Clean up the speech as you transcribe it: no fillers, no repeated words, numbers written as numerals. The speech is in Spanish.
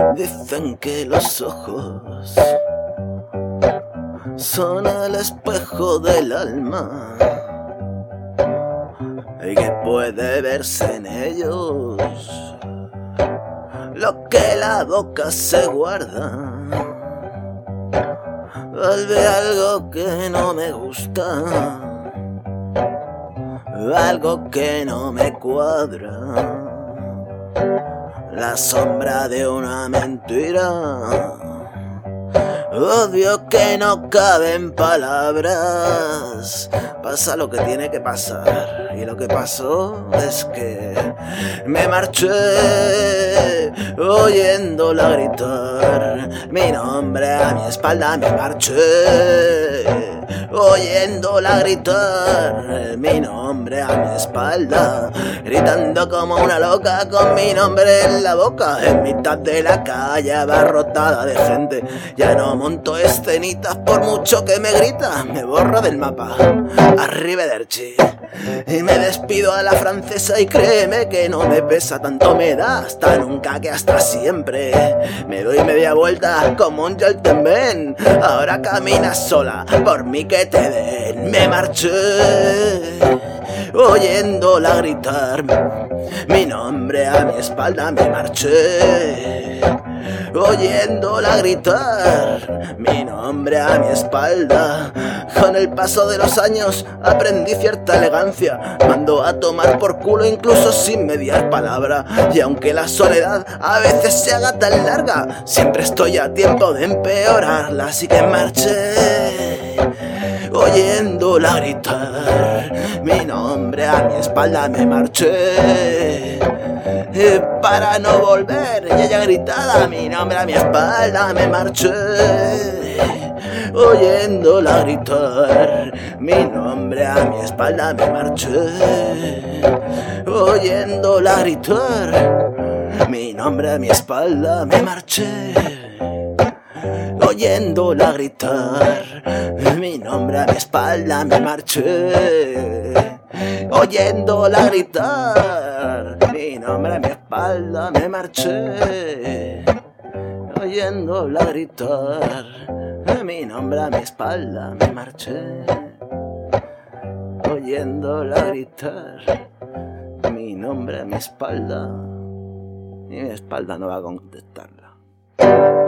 Dicen que los ojos son el espejo del alma y que puede verse en ellos lo que la boca se guarda. Al ver algo que no me gusta, algo que no me cuadra, la sombra de una mentira, odio que no caben palabras. Pasa lo que tiene que pasar, y lo que pasó es que me marché oyéndola gritar mi nombre a mi espalda. Me marché oyéndola gritar mi nombre a mi espalda, gritando como una loca con mi nombre en la boca, en mitad de la calle abarrotada de gente. Ya no monto escenitas por mucho que me grita, me borro del mapa, arrivederci, y me despido a la francesa. Y créeme que no me pesa tanto, me da hasta nunca que hasta siempre. Me doy media vuelta como un gentleman, ahora caminas sola, por mí que te den. Me marché oyéndola gritar mi nombre a mi espalda. Me marché oyéndola gritar mi nombre a mi espalda. Con el paso de los años aprendí cierta elegancia, mando a tomar por culo incluso sin mediar palabra. Y aunque la soledad a veces se haga tan larga, siempre estoy a tiempo de empeorarla. Así que marché oyéndola gritar mi nombre a mi espalda. Me marché para no volver, y ella gritada mi nombre a mi espalda. Me marché oyéndola gritar mi nombre a mi espalda. Me marché oyéndola gritar mi nombre a mi espalda. Me marché oyéndola gritar mi nombre a mi espalda. Me marché oyéndola gritar mi nombre a mi espalda. Me marché oyéndola gritar mi nombre a mi espalda. Me marché oyéndola gritar mi nombre a mi espalda, y mi espalda no va a contestarla.